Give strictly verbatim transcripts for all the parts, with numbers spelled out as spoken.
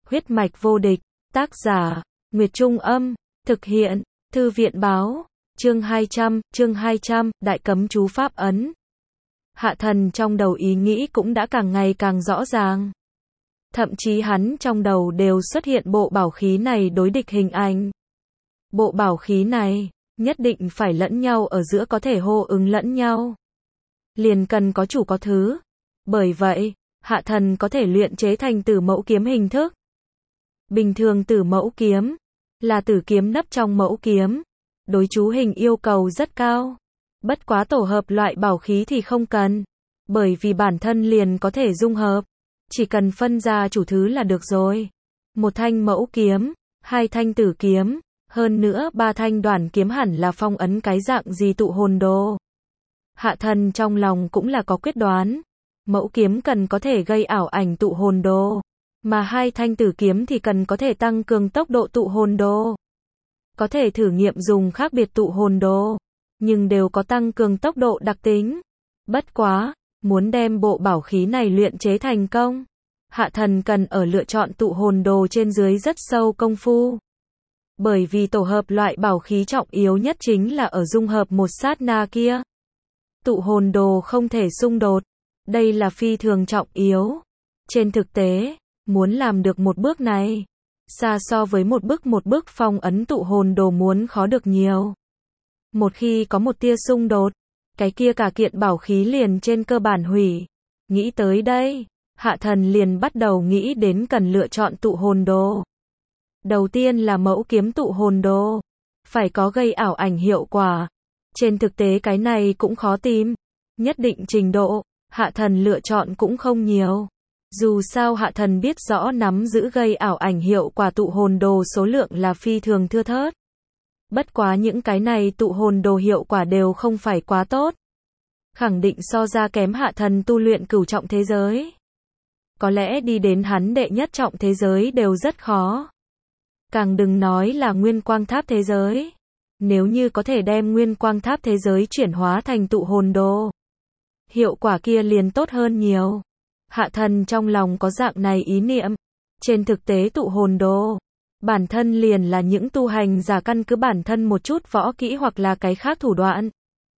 Huyết mạch vô địch, tác giả, Nguyệt Trung Âm, thực hiện, Thư viện báo, chương hai trăm, chương hai trăm, Đại Cấm Chú Pháp Ấn. Hạ Thần trong đầu ý nghĩ cũng đã càng ngày càng rõ ràng. Thậm chí hắn trong đầu đều xuất hiện bộ bảo khí này đối địch hình ảnh. Bộ bảo khí này, nhất định phải lẫn nhau ở giữa có thể hô ứng lẫn nhau. Liền cần có chủ có thứ. Bởi vậy, Hạ Thần có thể luyện chế thành tử mẫu kiếm hình thức. Bình thường tử mẫu kiếm, là tử kiếm nấp trong mẫu kiếm. Đối chú hình yêu cầu rất cao. Bất quá tổ hợp loại bảo khí thì không cần. Bởi vì bản thân liền có thể dung hợp. Chỉ cần phân ra chủ thứ là được rồi. Một thanh mẫu kiếm, hai thanh tử kiếm, hơn nữa ba thanh đoản kiếm hẳn là phong ấn cái dạng gì tụ hồn đồ. Hạ Thần trong lòng cũng là có quyết đoán. Mẫu kiếm cần có thể gây ảo ảnh tụ hồn đồ. Mà hai thanh tử kiếm thì cần có thể tăng cường tốc độ tụ hồn đồ. Có thể thử nghiệm dùng khác biệt tụ hồn đồ. Nhưng đều có tăng cường tốc độ đặc tính. Bất quá, muốn đem bộ bảo khí này luyện chế thành công. Hạ Thần cần ở lựa chọn tụ hồn đồ trên dưới rất sâu công phu. Bởi vì tổ hợp loại bảo khí trọng yếu nhất chính là ở dung hợp một sát na kia. Tụ hồn đồ không thể xung đột. Đây là phi thường trọng yếu. Trên thực tế, muốn làm được một bước này, xa so với một bước một bước phong ấn tụ hồn đồ muốn khó được nhiều. Một khi có một tia xung đột, cái kia cả kiện bảo khí liền trên cơ bản hủy. Nghĩ tới đây, Hạ Thần liền bắt đầu nghĩ đến cần lựa chọn tụ hồn đồ. Đầu tiên là mẫu kiếm tụ hồn đồ. Phải có gây ảo ảnh hiệu quả. Trên thực tế cái này cũng khó tìm. Nhất định trình độ, Hạ Thần lựa chọn cũng không nhiều. Dù sao Hạ Thần biết rõ nắm giữ gây ảo ảnh hiệu quả tụ hồn đồ số lượng là phi thường thưa thớt. Bất quá những cái này tụ hồn đồ hiệu quả đều không phải quá tốt. Khẳng định so ra kém Hạ Thần tu luyện cửu trọng thế giới. Có lẽ đi đến hắn đệ nhất trọng thế giới đều rất khó. Càng đừng nói là nguyên quang tháp thế giới. Nếu như có thể đem nguyên quang tháp thế giới chuyển hóa thành tụ hồn đồ, hiệu quả kia liền tốt hơn nhiều. Hạ Thần trong lòng có dạng này ý niệm. Trên thực tế tụ hồn đồ, bản thân liền là những tu hành giả căn cứ bản thân một chút võ kỹ hoặc là cái khác thủ đoạn.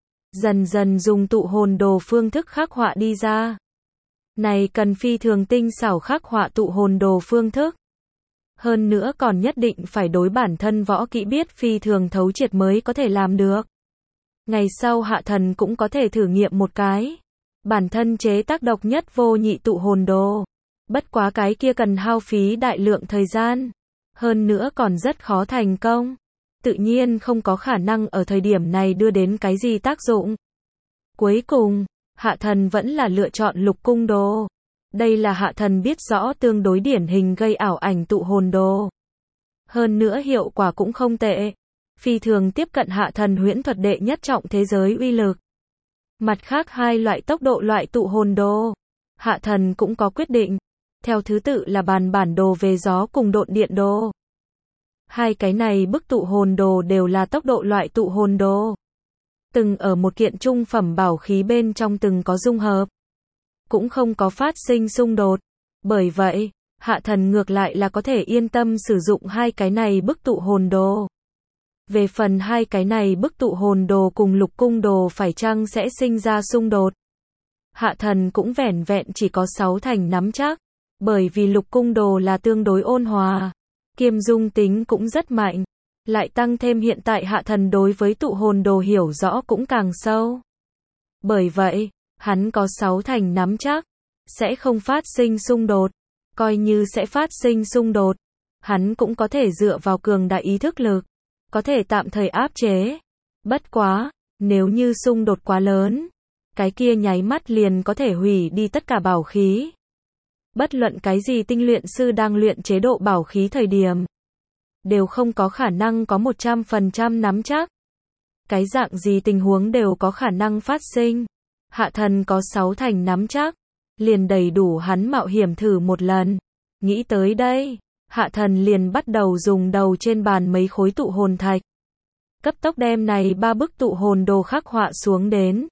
Dần dần dùng tụ hồn đồ phương thức khắc họa đi ra. Này cần phi thường tinh xảo khắc họa tụ hồn đồ phương thức. Hơn nữa còn nhất định phải đối bản thân võ kỹ biết phi thường thấu triệt mới có thể làm được. Ngày sau Hạ Thần cũng có thể thử nghiệm một cái. Bản thân chế tác độc nhất vô nhị tụ hồn đồ. Bất quá cái kia cần hao phí đại lượng thời gian. Hơn nữa còn rất khó thành công. Tự nhiên không có khả năng ở thời điểm này đưa đến cái gì tác dụng. Cuối cùng, Hạ Thần vẫn là lựa chọn lục cung đồ. Đây là Hạ Thần biết rõ tương đối điển hình gây ảo ảnh tụ hồn đồ. Hơn nữa hiệu quả cũng không tệ. Phi thường tiếp cận Hạ Thần huyễn thuật đệ nhất trọng thế giới uy lực. Mặt khác hai loại tốc độ loại tụ hồn đồ, Hạ Thần cũng có quyết định. Theo thứ tự là bàn bản đồ về gió cùng độn điện đồ. Hai cái này bức tụ hồn đồ đều là tốc độ loại tụ hồn đồ. Từng ở một kiện trung phẩm bảo khí bên trong từng có dung hợp. Cũng không có phát sinh xung đột. Bởi vậy, Hạ Thần ngược lại là có thể yên tâm sử dụng hai cái này bức tụ hồn đồ. Về phần hai cái này bức tụ hồn đồ cùng lục cung đồ phải chăng sẽ sinh ra xung đột. Hạ Thần cũng vẻn vẹn chỉ có sáu thành nắm chắc. Bởi vì lục cung đồ là tương đối ôn hòa. Kiêm dung tính cũng rất mạnh. Lại tăng thêm hiện tại Hạ Thần đối với tụ hồn đồ hiểu rõ cũng càng sâu. Bởi vậy, hắn có sáu thành nắm chắc. Sẽ không phát sinh xung đột. Coi như sẽ phát sinh xung đột. Hắn cũng có thể dựa vào cường đại ý thức lực. Có thể tạm thời áp chế. Bất quá, nếu như xung đột quá lớn, cái kia nháy mắt liền có thể hủy đi tất cả bảo khí. Bất luận cái gì tinh luyện sư đang luyện chế độ bảo khí thời điểm, đều không có khả năng có một trăm phần trăm nắm chắc. Cái dạng gì tình huống đều có khả năng phát sinh. Hạ Thần có sáu thành nắm chắc, liền đầy đủ hắn mạo hiểm thử một lần. Nghĩ tới đây, Hạ Thần liền bắt đầu dùng đầu trên bàn mấy khối tụ hồn thạch. Cấp tốc đem này ba bức tụ hồn đồ khắc họa xuống đến.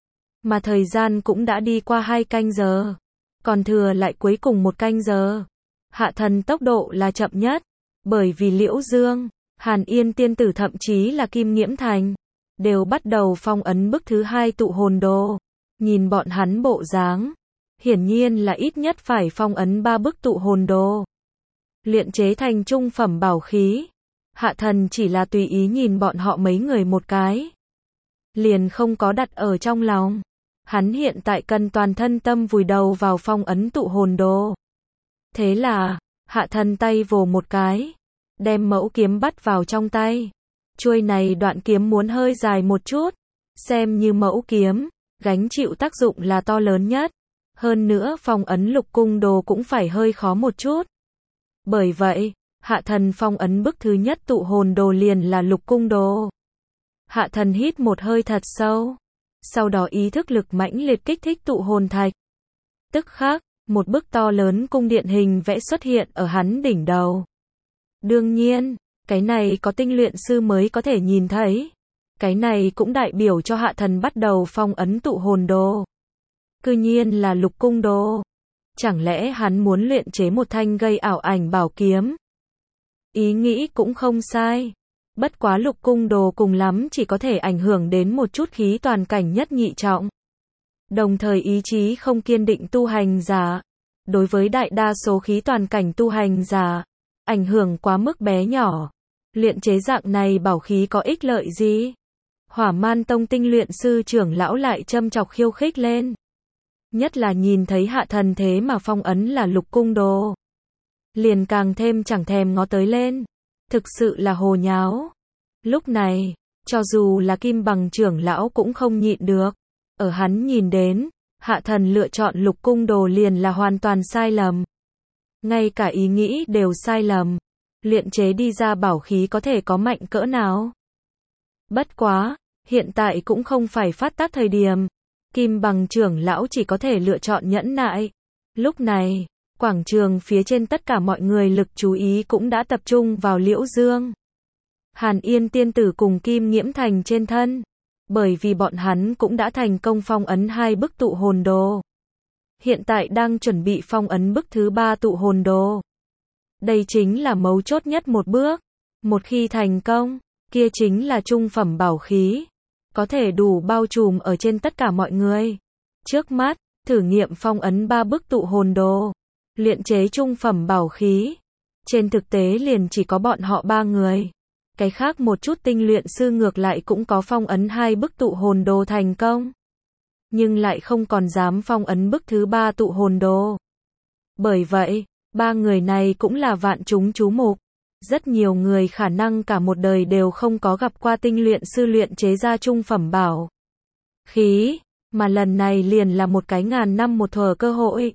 Mà thời gian cũng đã đi qua hai canh giờ. Còn thừa lại cuối cùng một canh giờ. Hạ thần tốc độ là chậm nhất, bởi vì Liễu Dương, Hàn Yên tiên tử thậm chí là Kim Nghiễm Thành, đều bắt đầu phong ấn bức thứ hai tụ hồn đồ. Nhìn bọn hắn bộ dáng, hiển nhiên là ít nhất phải phong ấn ba bức tụ hồn đồ. Luyện chế thành trung phẩm bảo khí. Hạ thần chỉ là tùy ý nhìn bọn họ mấy người một cái, liền không có đặt ở trong lòng. Hắn hiện tại cần toàn thân tâm vùi đầu vào phong ấn tụ hồn đồ. Thế là, hạ thần tay vồ một cái, đem mẫu kiếm bắt vào trong tay. Chuôi này đoạn kiếm muốn hơi dài một chút, xem như mẫu kiếm, gánh chịu tác dụng là to lớn nhất. Hơn nữa phong ấn lục cung đồ cũng phải hơi khó một chút. Bởi vậy, hạ thần phong ấn bức thứ nhất tụ hồn đồ liền là lục cung đồ. Hạ thần hít một hơi thật sâu, sau đó ý thức lực mãnh liệt kích thích tụ hồn thạch. Tức khắc, một bức to lớn cung điện hình vẽ xuất hiện ở hắn đỉnh đầu. Đương nhiên, cái này có tinh luyện sư mới có thể nhìn thấy. Cái này cũng đại biểu cho hạ thần bắt đầu phong ấn tụ hồn đồ. Cư nhiên là lục cung đồ. Chẳng lẽ hắn muốn luyện chế một thanh gây ảo ảnh bảo kiếm? Ý nghĩ cũng không sai. Bất quá lục cung đồ cùng lắm chỉ có thể ảnh hưởng đến một chút khí toàn cảnh nhất nhị trọng. Đồng thời ý chí không kiên định tu hành giả. Đối với đại đa số khí toàn cảnh tu hành giả, ảnh hưởng quá mức bé nhỏ. Luyện chế dạng này bảo khí có ích lợi gì? Hỏa Man Tông tinh luyện sư trưởng lão lại châm chọc khiêu khích lên. Nhất là nhìn thấy hạ thần thế mà phong ấn là lục cung đồ, liền càng thêm chẳng thèm ngó tới lên. Thực sự là hồ nháo. Lúc này, cho dù là Kim Bằng trưởng lão cũng không nhịn được. Ở hắn nhìn đến, hạ thần lựa chọn lục cung đồ liền là hoàn toàn sai lầm. Ngay cả ý nghĩ đều sai lầm. Luyện chế đi ra bảo khí có thể có mạnh cỡ nào? Bất quá, hiện tại cũng không phải phát tác thời điểm. Kim Bằng trưởng lão chỉ có thể lựa chọn nhẫn nại. Lúc này, quảng trường phía trên tất cả mọi người lực chú ý cũng đã tập trung vào Liễu Dương, Hàn Yên tiên tử cùng Kim Nghiễm Thành trên thân. Bởi vì bọn hắn cũng đã thành công phong ấn hai bức tụ hồn đồ. Hiện tại đang chuẩn bị phong ấn bức thứ ba tụ hồn đồ. Đây chính là mấu chốt nhất một bước. Một khi thành công, kia chính là trung phẩm bảo khí. Có thể đủ bao trùm ở trên tất cả mọi người. Trước mắt, thử nghiệm phong ấn ba bức tụ hồn đồ. Luyện chế trung phẩm bảo khí. Trên thực tế liền chỉ có bọn họ ba người. Cái khác một chút tinh luyện sư ngược lại cũng có phong ấn hai bức tụ hồn đồ thành công. Nhưng lại không còn dám phong ấn bức thứ ba tụ hồn đồ. Bởi vậy, ba người này cũng là vạn chúng chú mục. Rất nhiều người khả năng cả một đời đều không có gặp qua tinh luyện sư luyện chế ra trung phẩm bảo khí, mà lần này liền là một cái ngàn năm một thuở cơ hội.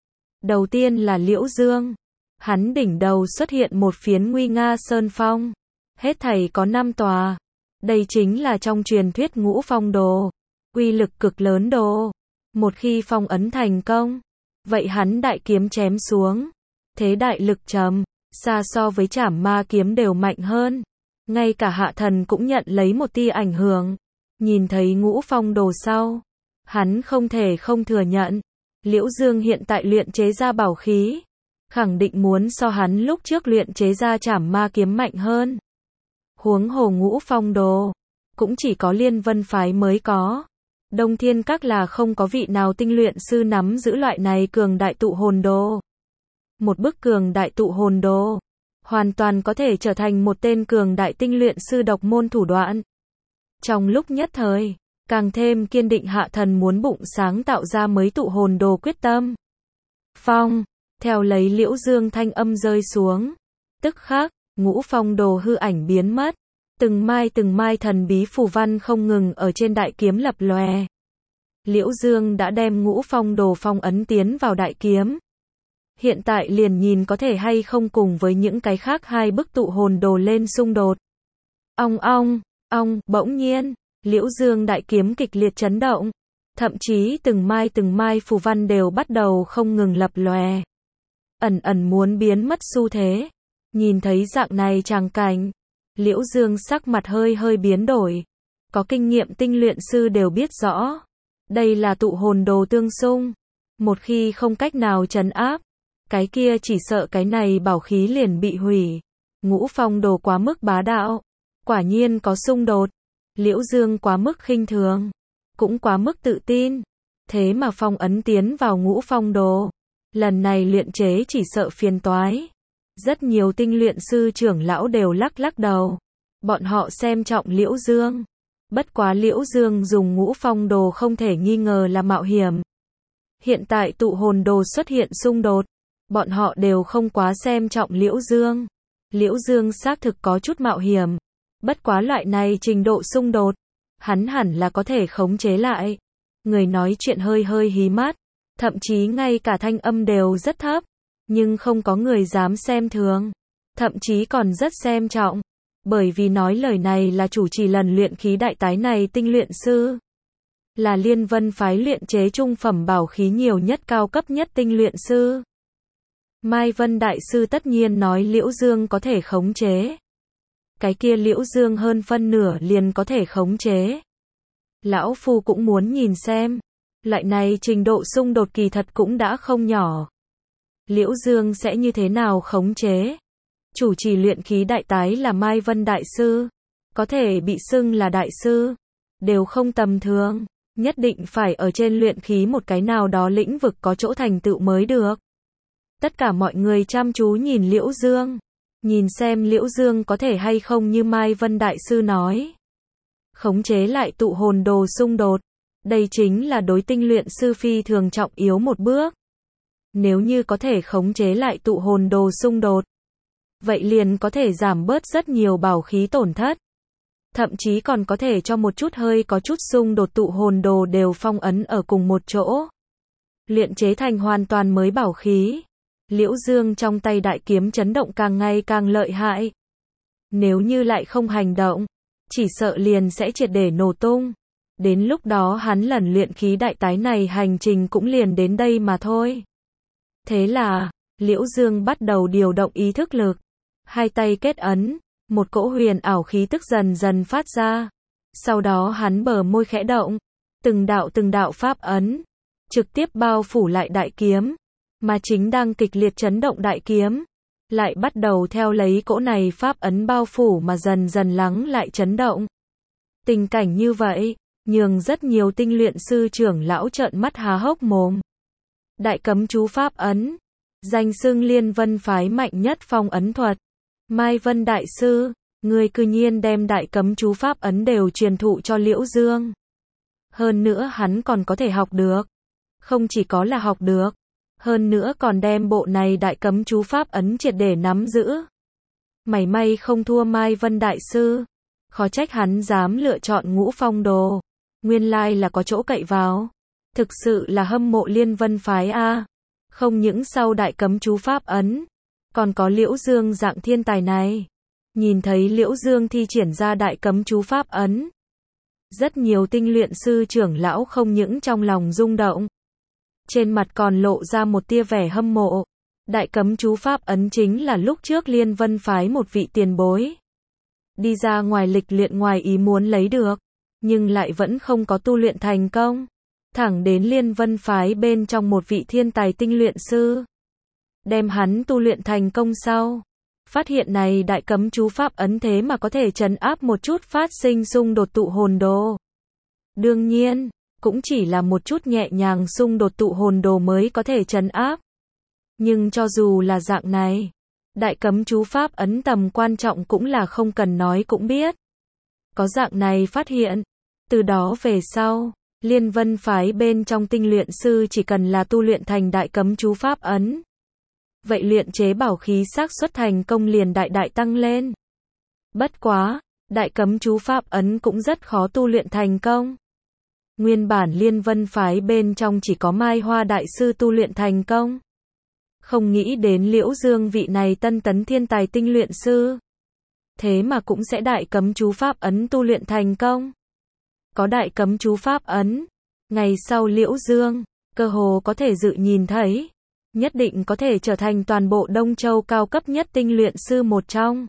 Đầu tiên là Liễu Dương. Hắn đỉnh đầu xuất hiện một phiến nguy nga sơn phong. Hết thảy có năm tòa. Đây chính là trong truyền thuyết ngũ phong đồ. Uy lực cực lớn đồ. Một khi phong ấn thành công, vậy hắn đại kiếm chém xuống. Thế đại lực trầm, xa so với trảm ma kiếm đều mạnh hơn. Ngay cả hạ thần cũng nhận lấy một tia ảnh hưởng. Nhìn thấy ngũ phong đồ sau, hắn không thể không thừa nhận. Liễu Dương hiện tại luyện chế ra bảo khí, khẳng định muốn so hắn lúc trước luyện chế ra trảm ma kiếm mạnh hơn. Huống hồ ngũ phong đồ, cũng chỉ có Liên Vân Phái mới có. Đông Thiên Các là không có vị nào tinh luyện sư nắm giữ loại này cường đại tụ hồn đồ. Một bức cường đại tụ hồn đồ, hoàn toàn có thể trở thành một tên cường đại tinh luyện sư độc môn thủ đoạn. Trong lúc nhất thời, càng thêm kiên định hạ thần muốn bụng sáng tạo ra mới tụ hồn đồ quyết tâm. Phong, theo lấy Liễu Dương thanh âm rơi xuống. Tức khắc, ngũ phong đồ hư ảnh biến mất. Từng mai từng mai thần bí phù văn không ngừng ở trên đại kiếm lập lòe. Liễu Dương đã đem ngũ phong đồ phong ấn tiến vào đại kiếm. Hiện tại liền nhìn có thể hay không cùng với những cái khác hai bức tụ hồn đồ lên xung đột. Ong ong, ong, bỗng nhiên, Liễu Dương đại kiếm kịch liệt chấn động. Thậm chí từng mai từng mai phù văn đều bắt đầu không ngừng lập lòe. Ẩn ẩn muốn biến mất xu thế. Nhìn thấy dạng này tràng cảnh, Liễu Dương sắc mặt hơi hơi biến đổi. Có kinh nghiệm tinh luyện sư đều biết rõ. Đây là tụ hồn đồ tương xung. Một khi không cách nào trấn áp, Cái kia chỉ sợ cái này bảo khí liền bị hủy. Ngũ phong đồ quá mức bá đạo. Quả nhiên có xung đột. Liễu Dương quá mức khinh thường. Cũng quá mức tự tin. Thế mà phong ấn tiến vào ngũ phong đồ. Lần này luyện chế chỉ sợ phiền toái. Rất nhiều tinh luyện sư trưởng lão đều lắc lắc đầu. Bọn họ xem trọng Liễu Dương. Bất quá Liễu Dương dùng ngũ phong đồ không thể nghi ngờ là mạo hiểm. Hiện tại tụ hồn đồ xuất hiện xung đột. Bọn họ đều không quá xem trọng Liễu Dương. Liễu Dương xác thực có chút mạo hiểm. Bất quá loại này trình độ xung đột. Hắn hẳn là có thể khống chế lại. Người nói chuyện hơi hơi hí mắt. Thậm chí ngay cả thanh âm đều rất thấp. Nhưng không có người dám xem thường. Thậm chí còn rất xem trọng. Bởi vì nói lời này là chủ trì lần luyện khí đại tái này tinh luyện sư. Là Liên Vân phái luyện chế trung phẩm bảo khí nhiều nhất cao cấp nhất tinh luyện sư. Mai Vân đại sư tất nhiên nói Liễu Dương có thể khống chế. Cái kia Liễu Dương hơn phân nửa liền có thể khống chế. Lão Phu cũng muốn nhìn xem. Loại này trình độ xung đột kỳ thật cũng đã không nhỏ. Liễu Dương sẽ như thế nào khống chế? Chủ trì luyện khí đại tái là Mai Vân đại sư. Có thể bị xưng là đại sư. Đều không tầm thường. Nhất định phải ở trên luyện khí một cái nào đó lĩnh vực có chỗ thành tựu mới được. Tất cả mọi người chăm chú nhìn Liễu Dương. Nhìn xem Liễu Dương có thể hay không như Mai Vân đại sư nói. Khống chế lại tụ hồn đồ xung đột. Đây chính là đối tinh luyện sư phi thường trọng yếu một bước. Nếu như có thể khống chế lại tụ hồn đồ xung đột. Vậy liền có thể giảm bớt rất nhiều bảo khí tổn thất. Thậm chí còn có thể cho một chút hơi có chút xung đột tụ hồn đồ đều phong ấn ở cùng một chỗ. Luyện chế thành hoàn toàn mới bảo khí. Liễu Dương trong tay đại kiếm chấn động càng ngày càng lợi hại. Nếu như lại không hành động, chỉ sợ liền sẽ triệt để nổ tung. Đến lúc đó hắn lần luyện khí đại tái này hành trình cũng liền đến đây mà thôi. Thế là, Liễu Dương bắt đầu điều động ý thức lực. Hai tay kết ấn, một cỗ huyền ảo khí tức dần dần phát ra. Sau đó hắn bờ môi khẽ động, từng đạo từng đạo pháp ấn, trực tiếp bao phủ lại đại kiếm. Mà chính đang kịch liệt chấn động đại kiếm, lại bắt đầu theo lấy cỗ này pháp ấn bao phủ mà dần dần lắng lại chấn động. Tình cảnh như vậy, nhường rất nhiều tinh luyện sư trưởng lão trợn mắt há hốc mồm. Đại cấm chú pháp ấn, danh xưng Liên Vân phái mạnh nhất phong ấn thuật. Mai Vân đại sư, người cư nhiên đem đại cấm chú pháp ấn đều truyền thụ cho Liễu Dương. Hơn nữa hắn còn có thể học được. Không chỉ có là học được, hơn nữa còn đem bộ này đại cấm chú pháp ấn triệt để nắm giữ. Mảy may không thua Mai Vân đại sư. Khó trách hắn dám lựa chọn ngũ phong đồ. Nguyên lai là có chỗ cậy vào. Thực sự là hâm mộ Liên Vân phái a. Không những sau đại cấm chú pháp ấn, còn có Liễu Dương dạng thiên tài này. Nhìn thấy Liễu Dương thi triển ra đại cấm chú pháp ấn. Rất nhiều tinh luyện sư trưởng lão không những trong lòng rung động. Trên mặt còn lộ ra một tia vẻ hâm mộ. Đại cấm chú pháp ấn chính là lúc trước Liên Vân phái một vị tiền bối. Đi ra ngoài lịch luyện ngoài ý muốn lấy được. Nhưng lại vẫn không có tu luyện thành công. Thẳng đến Liên Vân phái bên trong một vị thiên tài tinh luyện sư. Đem hắn tu luyện thành công sau. Phát hiện này đại cấm chú pháp ấn thế mà có thể trấn áp một chút phát sinh xung đột tụ hồn đồ. Đương nhiên, cũng chỉ là một chút nhẹ nhàng xung đột tụ hồn đồ mới có thể trấn áp. Nhưng cho dù là dạng này, đại cấm chú pháp ấn tầm quan trọng cũng là không cần nói cũng biết. Có dạng này phát hiện, từ đó về sau, Liên Vân phái bên trong tinh luyện sư chỉ cần là tu luyện thành đại cấm chú pháp ấn. Vậy luyện chế bảo khí xác suất thành công liền đại đại tăng lên. Bất quá, đại cấm chú pháp ấn cũng rất khó tu luyện thành công. Nguyên bản Liên Vân phái bên trong chỉ có Mai Hoa đại sư tu luyện thành công. Không nghĩ đến Liễu Dương vị này tân tấn thiên tài tinh luyện sư. Thế mà cũng sẽ đại cấm chú pháp ấn tu luyện thành công. Có đại cấm chú pháp ấn, ngày sau Liễu Dương, cơ hồ có thể dự nhìn thấy. Nhất định có thể trở thành toàn bộ Đông Châu cao cấp nhất tinh luyện sư một trong.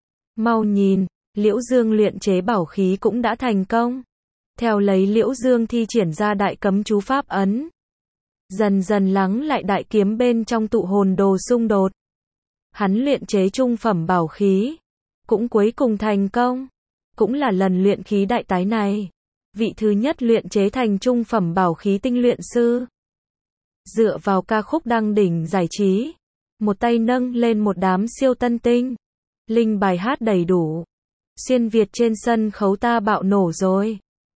Mau nhìn, Liễu Dương luyện chế bảo khí cũng đã thành công. Theo lấy Liễu Dương thi triển ra đại cấm chú pháp ấn. dần dần lắng lại đại kiếm bên trong tụ hồn đồ xung đột. Hắn luyện chế trung phẩm bảo khí, cũng cuối cùng thành công. Cũng là lần luyện khí đại tái này, vị thứ nhất luyện chế thành trung phẩm bảo khí tinh luyện sư. Dựa vào ca khúc đăng đỉnh giải trí, một tay nâng lên một đám siêu tân tinh, linh bài hát đầy đủ. Xuyên Việt trên sân khấu ta bạo nổ rồi.